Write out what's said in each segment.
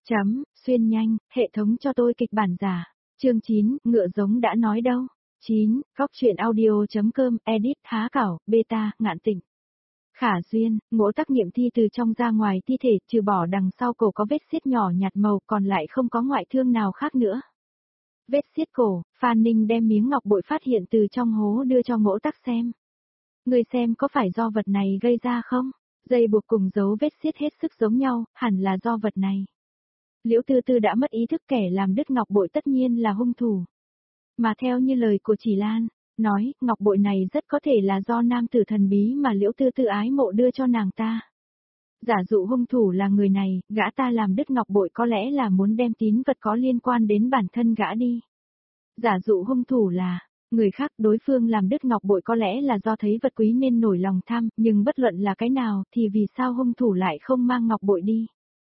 Xuyên nhanh, hệ thống cho tôi kịch bản giả. Chương 9, ngựa giống đã nói đâu. 9, góc truyện audio.com, edit, há cảo, beta, ngạn tịnh. Khả duyên, ngỗ tác nghiệm thi từ trong ra ngoài thi thể, trừ bỏ đằng sau cổ có vết xiết nhỏ nhạt màu còn lại không có ngoại thương nào khác nữa. Vết xiết cổ, Phan Ninh đem miếng ngọc bội phát hiện từ trong hố đưa cho ngỗ tác xem. Người xem có phải do vật này gây ra không? Dây buộc cùng dấu vết xiết hết sức giống nhau, hẳn là do vật này. Liễu Tư Tư đã mất ý thức, kẻ làm đứt ngọc bội tất nhiên là hung thủ. Mà theo như lời của Chỉ Lan, nói ngọc bội này rất có thể là do nam tử thần bí mà Liễu Tư Tư ái mộ đưa cho nàng ta. Giả dụ hung thủ là người này, gã ta làm đứt ngọc bội có lẽ là muốn đem tín vật có liên quan đến bản thân gã đi. Giả dụ hung thủ là người khác, đối phương làm đứt ngọc bội có lẽ là do thấy vật quý nên nổi lòng tham, nhưng bất luận là cái nào thì vì sao hung thủ lại không mang ngọc bội đi,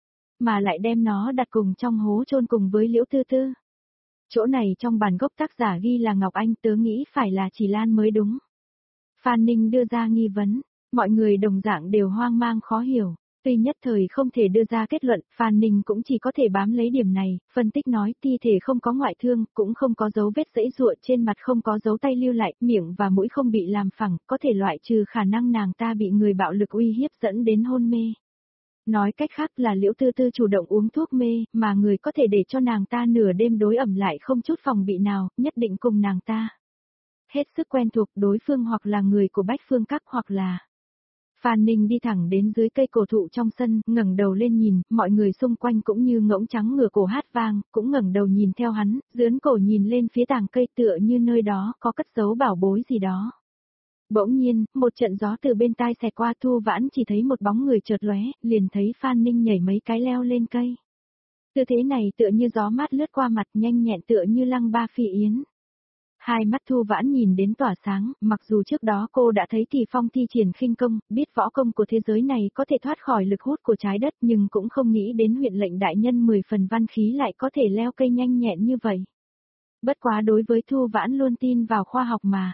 mà lại đem nó đặt cùng trong hố chôn cùng với Liễu Tư Tư. Chỗ này trong bản gốc tác giả ghi là Ngọc Anh, tớ nghĩ phải là Chỉ Lan mới đúng. Phan Ninh đưa ra nghi vấn, mọi người đồng dạng đều hoang mang khó hiểu. Tuy nhất thời không thể đưa ra kết luận, Phan Ninh cũng chỉ có thể bám lấy điểm này, phân tích nói thi thể không có ngoại thương, cũng không có dấu vết giãy giụa, trên mặt không có dấu tay lưu lại, miệng và mũi không bị làm phẳng, có thể loại trừ khả năng nàng ta bị người bạo lực uy hiếp dẫn đến hôn mê. Nói cách khác là Liễu Tư Tư chủ động uống thuốc mê, mà người có thể để cho nàng ta nửa đêm đối ẩm lại không chút phòng bị nào, nhất định cùng nàng ta. Hết sức quen thuộc đối phương, hoặc là người của Bách Phương Các, hoặc là... Phan Ninh đi thẳng đến dưới cây cổ thụ trong sân, ngẩng đầu lên nhìn, mọi người xung quanh cũng như ngỗng trắng ngửa cổ hát vang, cũng ngẩng đầu nhìn theo hắn, dướn cổ nhìn lên phía tàng cây tựa như nơi đó có cất giấu bảo bối gì đó. Bỗng nhiên, một trận gió từ bên tai xẹt qua, Thu Vãn chỉ thấy một bóng người chợt lóe, liền thấy Phan Ninh nhảy mấy cái leo lên cây. Tư thế này tựa như gió mát lướt qua mặt, nhanh nhẹn tựa như lăng ba phi yến. Hai mắt Thu Vãn nhìn đến tỏa sáng, mặc dù trước đó cô đã thấy Kỳ Phong thi triển khinh công, biết võ công của thế giới này có thể thoát khỏi lực hút của trái đất, nhưng cũng không nghĩ đến huyện lệnh đại nhân 10 phần văn khí lại có thể leo cây nhanh nhẹn như vậy. Bất quá đối với Thu Vãn luôn tin vào khoa học mà.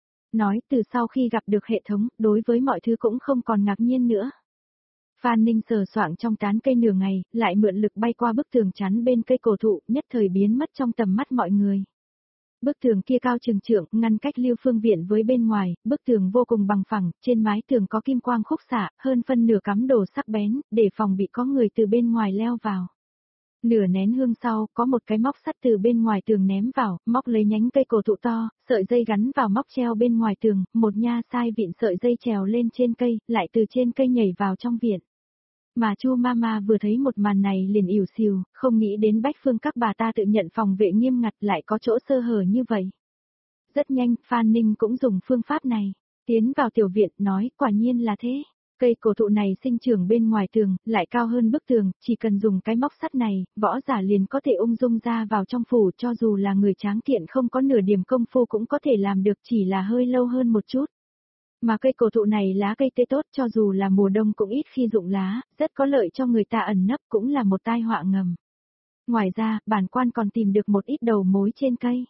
Nói từ sau khi gặp được hệ thống, đối với mọi thứ cũng không còn ngạc nhiên nữa. Phan Ninh sờ soạng trong tán cây nửa ngày, lại mượn lực bay qua bức tường chắn bên cây cổ thụ, nhất thời biến mất trong tầm mắt mọi người. Bức tường kia cao chừng trượng, ngăn cách Lưu Phương Viện với bên ngoài, bức tường vô cùng bằng phẳng, trên mái tường có kim quang khúc xạ, hơn phân nửa cắm đồ sắc bén, để phòng bị có người từ bên ngoài leo vào. Nửa nén hương sau, có một cái móc sắt từ bên ngoài tường ném vào, móc lấy nhánh cây cổ thụ to, sợi dây gắn vào móc treo bên ngoài tường, một nha sai vịn sợi dây trèo lên trên cây, lại từ trên cây nhảy vào trong viện. Mà Chu Mama vừa thấy một màn này liền ỉu xìu, không nghĩ đến Bách Phương Các bà ta tự nhận phòng vệ nghiêm ngặt lại có chỗ sơ hở như vậy. Rất nhanh, Phan Ninh cũng dùng phương pháp này, tiến vào tiểu viện, nói, quả nhiên là thế. Cây cổ thụ này sinh trưởng bên ngoài tường, lại cao hơn bức tường, chỉ cần dùng cái móc sắt này, võ giả liền có thể ung dung ra vào trong phủ, cho dù là người tráng kiện không có nửa điểm công phu cũng có thể làm được, chỉ là hơi lâu hơn một chút. Mà cây cổ thụ này lá cây tươi tốt, cho dù là mùa đông cũng ít khi rụng lá, rất có lợi cho người ta ẩn nấp, cũng là một tai họa ngầm. Ngoài ra, bản quan còn tìm được một ít đầu mối trên cây.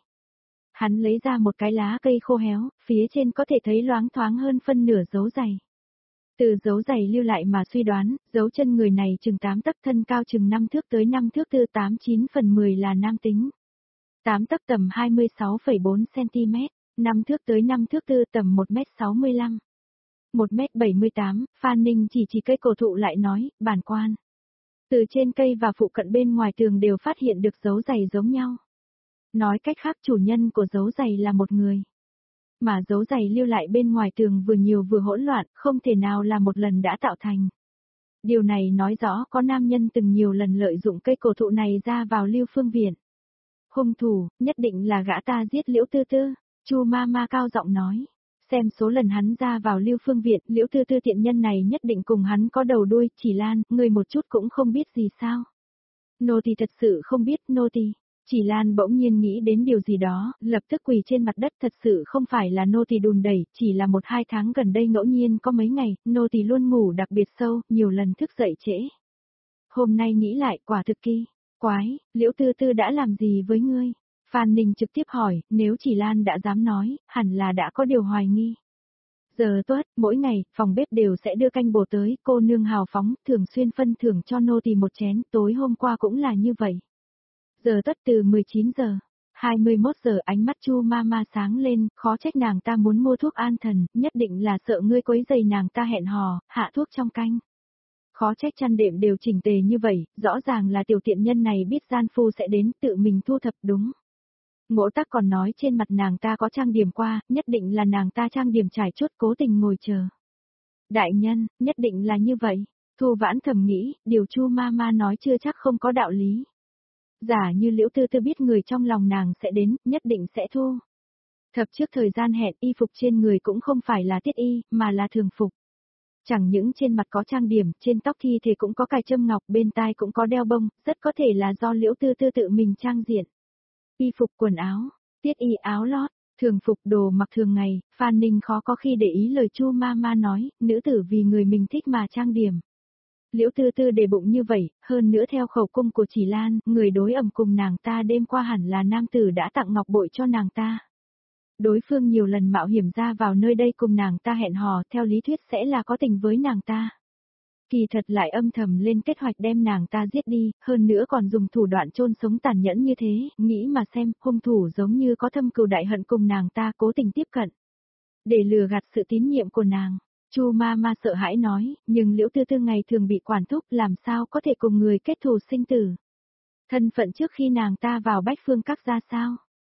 Hắn lấy ra một cái lá cây khô héo, phía trên có thể thấy loáng thoáng hơn phân nửa dấu giày. Từ dấu giày lưu lại mà suy đoán, dấu chân người này chừng 8 tấc, thân cao chừng 5 thước tới 5 thước tư, 8-9 phần 10 là nam tính. 8 tấc tầm 26,4 cm, 5 thước tới 5 thước tư tầm 1m65. 1m78, Phan Ninh chỉ cây cổ thụ lại nói, bản quan. Từ trên cây và phụ cận bên ngoài tường đều phát hiện được dấu giày giống nhau. Nói cách khác chủ nhân của dấu giày là một người. Mà dấu giày lưu lại bên ngoài tường vừa nhiều vừa hỗn loạn, không thể nào là một lần đã tạo thành. Điều này nói rõ có nam nhân từng nhiều lần lợi dụng cây cổ thụ này ra vào Lưu Phương Viện. Hung thủ, nhất định là gã ta giết Liễu Tư Tư, Chu Mama cao giọng nói. Xem số lần hắn ra vào Lưu Phương Viện, Liễu Tư Tư tiện nhân này nhất định cùng hắn có đầu đuôi, Chỉ Lan, người một chút cũng không biết gì sao. Nô tỳ thật sự không biết, nô tỳ. Chỉ Lan bỗng nhiên nghĩ đến điều gì đó, lập tức quỳ trên mặt đất, thật sự không phải là nô tỳ đùn đẩy, chỉ là 1-2 tháng gần đây ngẫu nhiên có mấy ngày, nô tỳ luôn ngủ đặc biệt sâu, nhiều lần thức dậy trễ. Hôm nay nghĩ lại, quả thực kỳ quái, Liễu Tư Tư đã làm gì với ngươi? Phan Ninh trực tiếp hỏi, nếu Chỉ Lan đã dám nói, hẳn là đã có điều hoài nghi. Giờ tuất, mỗi ngày, phòng bếp đều sẽ đưa canh bổ tới, cô nương hào phóng, thường xuyên phân thưởng cho nô tỳ một chén, tối hôm qua cũng là như vậy. Giờ tuất từ 19 giờ. 21 giờ ánh mắt Chu Mama sáng lên, khó trách nàng ta muốn mua thuốc an thần, nhất định là sợ ngươi quấy giày nàng ta hẹn hò, hạ thuốc trong canh. Khó trách chăn đệm đều chỉnh tề như vậy, rõ ràng là tiểu tiện nhân này biết gian phu sẽ đến tự mình thu thập đúng. Ngỗ Tắc còn nói trên mặt nàng ta có trang điểm qua, nhất định là nàng ta trang điểm trải chuốt cố tình ngồi chờ. Đại nhân, nhất định là như vậy. Thu Vãn thầm nghĩ, điều Chu Mama nói chưa chắc không có đạo lý. Giả như Liễu Tư Tư biết người trong lòng nàng sẽ đến, nhất định sẽ thu. Thập trước thời gian hẹn y phục trên người cũng không phải là tiết y, mà là thường phục. Chẳng những trên mặt có trang điểm, trên tóc thi thì cũng có cài châm ngọc, bên tai cũng có đeo bông, rất có thể là do Liễu Tư Tư tự mình trang diện. Y phục quần áo, tiết y áo lót, thường phục đồ mặc thường ngày, Phan Ninh khó có khi để ý lời Chu Mama nói, nữ tử vì người mình thích mà trang điểm. Liễu Tư Tư để bụng như vậy, hơn nữa theo khẩu cung của Chỉ Lan, người đối ẩm cùng nàng ta đêm qua hẳn là nam tử đã tặng ngọc bội cho nàng ta. Đối phương nhiều lần mạo hiểm ra vào nơi đây cùng nàng ta hẹn hò, theo lý thuyết sẽ là có tình với nàng ta. Kỳ thật lại âm thầm lên kế hoạch đem nàng ta giết đi, hơn nữa còn dùng thủ đoạn chôn sống tàn nhẫn như thế, nghĩ mà xem, hung thủ giống như có thâm cừu đại hận cùng nàng ta cố tình tiếp cận. Để lừa gạt sự tín nhiệm của nàng. Chu Mama sợ hãi nói, nhưng Liễu Tư Tư ngày thường bị quản thúc làm sao có thể cùng người kết thù sinh tử. Thân phận trước khi nàng ta vào Bách Phương Các ra sao?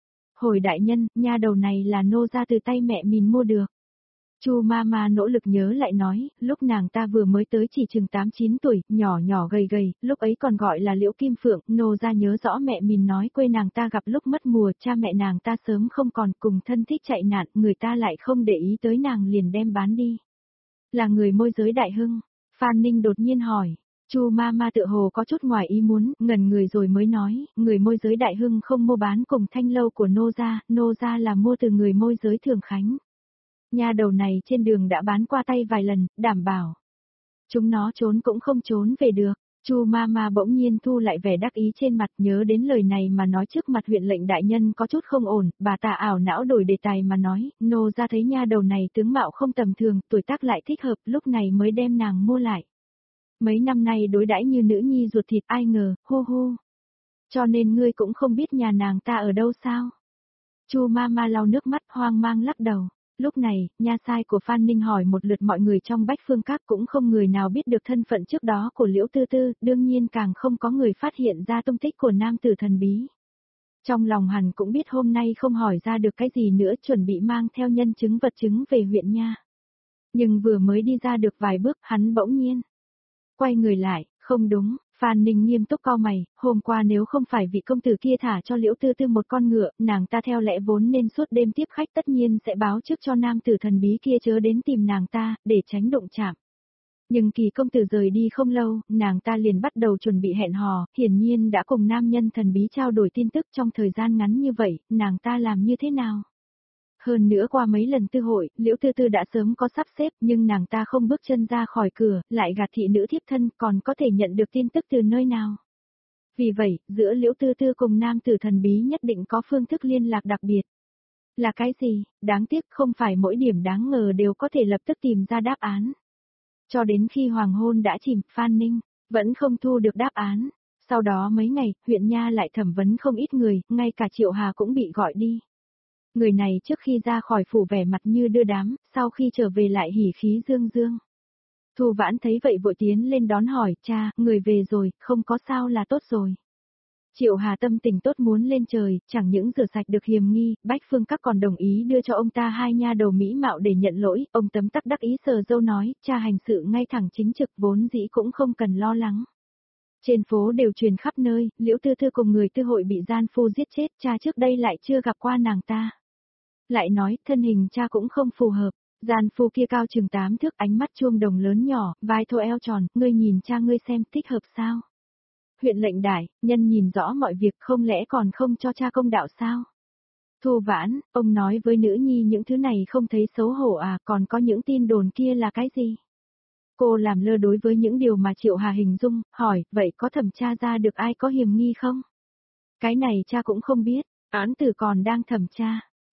Hồi đại nhân, nha đầu này là nô ra từ tay mẹ mình mua được. Chu Mama nỗ lực nhớ lại nói, lúc nàng ta vừa mới tới chỉ chừng 8-9 tuổi, nhỏ nhỏ gầy gầy, lúc ấy còn gọi là Liễu Kim Phượng, nô ra nhớ rõ mẹ mình nói quê nàng ta gặp lúc mất mùa, cha mẹ nàng ta sớm không còn cùng thân thích chạy nạn, người ta lại không để ý tới nàng liền đem bán đi. Là người môi giới Đại Hưng. Phan Ninh đột nhiên hỏi. Chu Mama tựa hồ có chút ngoài ý muốn, ngần người rồi mới nói, người môi giới Đại Hưng không mua bán cùng thanh lâu của nô gia là mua từ người môi giới Thường Khánh. Nha đầu này trên đường đã bán qua tay vài lần, đảm bảo. Chúng nó trốn cũng không trốn về được. Chu Mama bỗng nhiên thu lại vẻ đắc ý trên mặt, nhớ đến lời này mà nói trước mặt huyện lệnh đại nhân có chút không ổn, bà ta ảo não đổi đề tài mà nói, nô ra thấy nha đầu này tướng mạo không tầm thường, tuổi tác lại thích hợp, lúc này mới đem nàng mua lại. Mấy năm nay đối đãi như nữ nhi ruột thịt ai ngờ, hu hu. Cho nên ngươi cũng không biết nhà nàng ta ở đâu sao? Chu Mama lau nước mắt hoang mang lắc đầu. Lúc này, nha sai của Phan Ninh hỏi một lượt mọi người trong Bách Phương Các cũng không người nào biết được thân phận trước đó của Liễu Tư Tư, đương nhiên càng không có người phát hiện ra tung tích của nam tử thần bí. Trong lòng hắn cũng biết hôm nay không hỏi ra được cái gì nữa, chuẩn bị mang theo nhân chứng vật chứng về huyện nha. Nhưng vừa mới đi ra được vài bước, hắn bỗng nhiên quay người lại, không đúng. Phan Ninh nghiêm túc cau mày, hôm qua nếu không phải vị công tử kia thả cho Liễu Tư Tư một con ngựa, nàng ta theo lẽ vốn nên suốt đêm tiếp khách tất nhiên sẽ báo trước cho nam tử thần bí kia chớ đến tìm nàng ta, để tránh đụng chạm. Nhưng kỳ công tử rời đi không lâu, nàng ta liền bắt đầu chuẩn bị hẹn hò, hiển nhiên đã cùng nam nhân thần bí trao đổi tin tức trong thời gian ngắn như vậy, nàng ta làm như thế nào? Hơn nữa qua mấy lần tư hội, Liễu Tư Tư đã sớm có sắp xếp nhưng nàng ta không bước chân ra khỏi cửa, lại gạt thị nữ thiếp thân còn có thể nhận được tin tức từ nơi nào. Vì vậy, giữa Liễu Tư Tư cùng nam tử thần bí nhất định có phương thức liên lạc đặc biệt. Là cái gì? Đáng tiếc không phải mỗi điểm đáng ngờ đều có thể lập tức tìm ra đáp án. Cho đến khi hoàng hôn đã chìm, Phan Ninh vẫn không thu được đáp án. Sau đó mấy ngày, huyện nha lại thẩm vấn không ít người, ngay cả Triệu Hà cũng bị gọi đi. Người này trước khi ra khỏi phủ vẻ mặt như đưa đám, sau khi trở về lại hỉ khí dương dương. Thu Vãn thấy vậy vội tiến lên đón hỏi, cha, người về rồi, không có sao là tốt rồi. Triệu Hà tâm tình tốt muốn lên trời, chẳng những rửa sạch được hiềm nghi, Bách Phương Các còn đồng ý đưa cho ông ta 2 nha đầu mỹ mạo để nhận lỗi, ông Tấm Tắc đắc ý sờ râu nói, cha hành sự ngay thẳng chính trực vốn dĩ cũng không cần lo lắng. Trên phố đều truyền khắp nơi, Liễu Tư Tư cùng người tư hội bị gian phu giết chết, cha trước đây lại chưa gặp qua nàng ta. Lại nói, thân hình cha cũng không phù hợp, gian phu kia cao chừng 8 thước, ánh mắt chuông đồng lớn nhỏ, vai thô eo tròn, ngươi nhìn cha ngươi xem thích hợp sao? Huyện lệnh đại, nhân nhìn rõ mọi việc không lẽ còn không cho cha công đạo sao? Thu Vãn, ông nói với nữ nhi những thứ này không thấy xấu hổ à, còn có những tin đồn kia là cái gì? Cô làm lơ đối với những điều mà Triệu Hà hình dung, hỏi, vậy có thẩm tra ra được ai có hiềm nghi không? Cái này cha cũng không biết, án tử còn đang thẩm tra.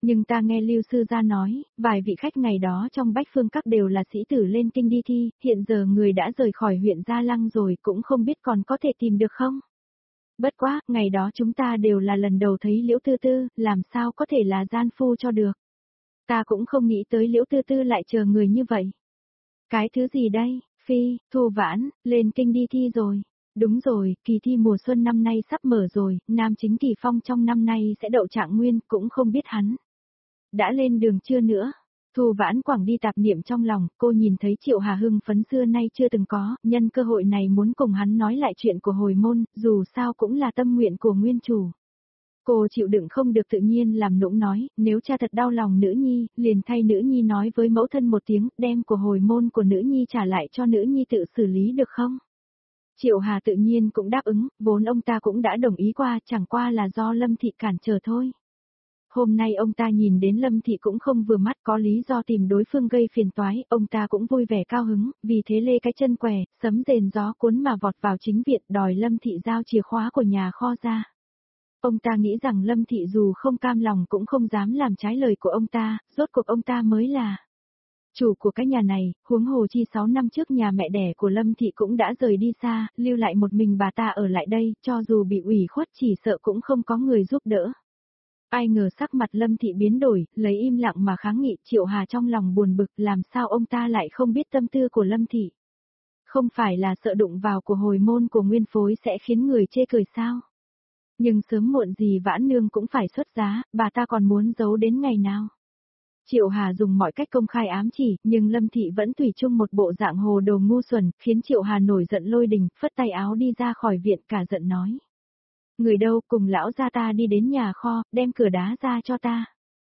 Nhưng ta nghe Lưu sư gia nói, vài vị khách ngày đó trong Bách Phương Các đều là sĩ tử lên kinh đi thi, hiện giờ người đã rời khỏi huyện Gia Lăng rồi, cũng không biết còn có thể tìm được không? Bất quá, ngày đó chúng ta đều là lần đầu thấy Liễu Tư Tư, làm sao có thể là gian phu cho được. Ta cũng không nghĩ tới Liễu Tư Tư lại chờ người như vậy. Cái thứ gì đây, Phi, Thu Vãn, lên kinh đi thi rồi. Đúng rồi, kỳ thi mùa xuân năm nay sắp mở rồi, Nam Chính Kỳ Phong trong năm nay sẽ đậu trạng nguyên, cũng không biết hắn đã lên đường chưa nữa. Thu Vãn Quảng đi tạp niệm trong lòng, cô nhìn thấy Triệu Hà hưng phấn xưa nay chưa từng có, nhân cơ hội này muốn cùng hắn nói lại chuyện của hồi môn, dù sao cũng là tâm nguyện của nguyên chủ. Cô chịu đựng không được tự nhiên làm nũng nói, nếu cha thật đau lòng nữ nhi, liền thay nữ nhi nói với mẫu thân một tiếng, đem của hồi môn của nữ nhi trả lại cho nữ nhi tự xử lý được không? Triệu Hà tự nhiên cũng đáp ứng, vốn ông ta cũng đã đồng ý qua, chẳng qua là do Lâm Thị cản trở thôi. Hôm nay ông ta nhìn đến Lâm Thị cũng không vừa mắt, có lý do tìm đối phương gây phiền toái, ông ta cũng vui vẻ cao hứng, vì thế lê cái chân què, sấm rền gió cuốn mà vọt vào chính viện đòi Lâm Thị giao chìa khóa của nhà kho ra. Ông ta nghĩ rằng Lâm Thị dù không cam lòng cũng không dám làm trái lời của ông ta, rốt cuộc ông ta mới là chủ của cái nhà này, huống hồ chi 6 năm trước nhà mẹ đẻ của Lâm Thị cũng đã rời đi xa, lưu lại một mình bà ta ở lại đây, cho dù bị ủy khuất chỉ sợ cũng không có người giúp đỡ. Ai ngờ sắc mặt Lâm Thị biến đổi, lấy im lặng mà kháng nghị. Triệu Hà trong lòng buồn bực, làm sao ông ta lại không biết tâm tư của Lâm Thị. Không phải là sợ đụng vào của hồi môn của nguyên phối sẽ khiến người chê cười sao? Nhưng sớm muộn gì Vãn Nương cũng phải xuất giá, bà ta còn muốn giấu đến ngày nào? Triệu Hà dùng mọi cách công khai ám chỉ, nhưng Lâm Thị vẫn tùy chung một bộ dạng hồ đồ ngu xuẩn, khiến Triệu Hà nổi giận lôi đình, phất tay áo đi ra khỏi viện cả giận nói. Người đâu, cùng lão gia ta đi đến nhà kho, đem cửa đá ra cho ta.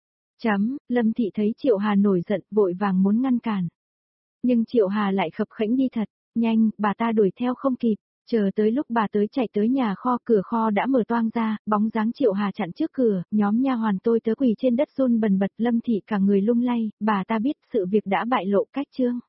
Lâm Thị thấy Triệu Hà nổi giận, vội vàng muốn ngăn cản. Nhưng Triệu Hà lại khập khẽnh đi thật, nhanh, bà ta đuổi theo không kịp. Chờ tới lúc bà tới chạy tới nhà kho, cửa kho đã mở toang ra, bóng dáng Triệu Hà chặn trước cửa, nhóm nha hoàn tôi tớ quỳ trên đất run bần bật. Lâm Thị cả người lung lay, bà ta biết sự việc đã bại lộ cách chương.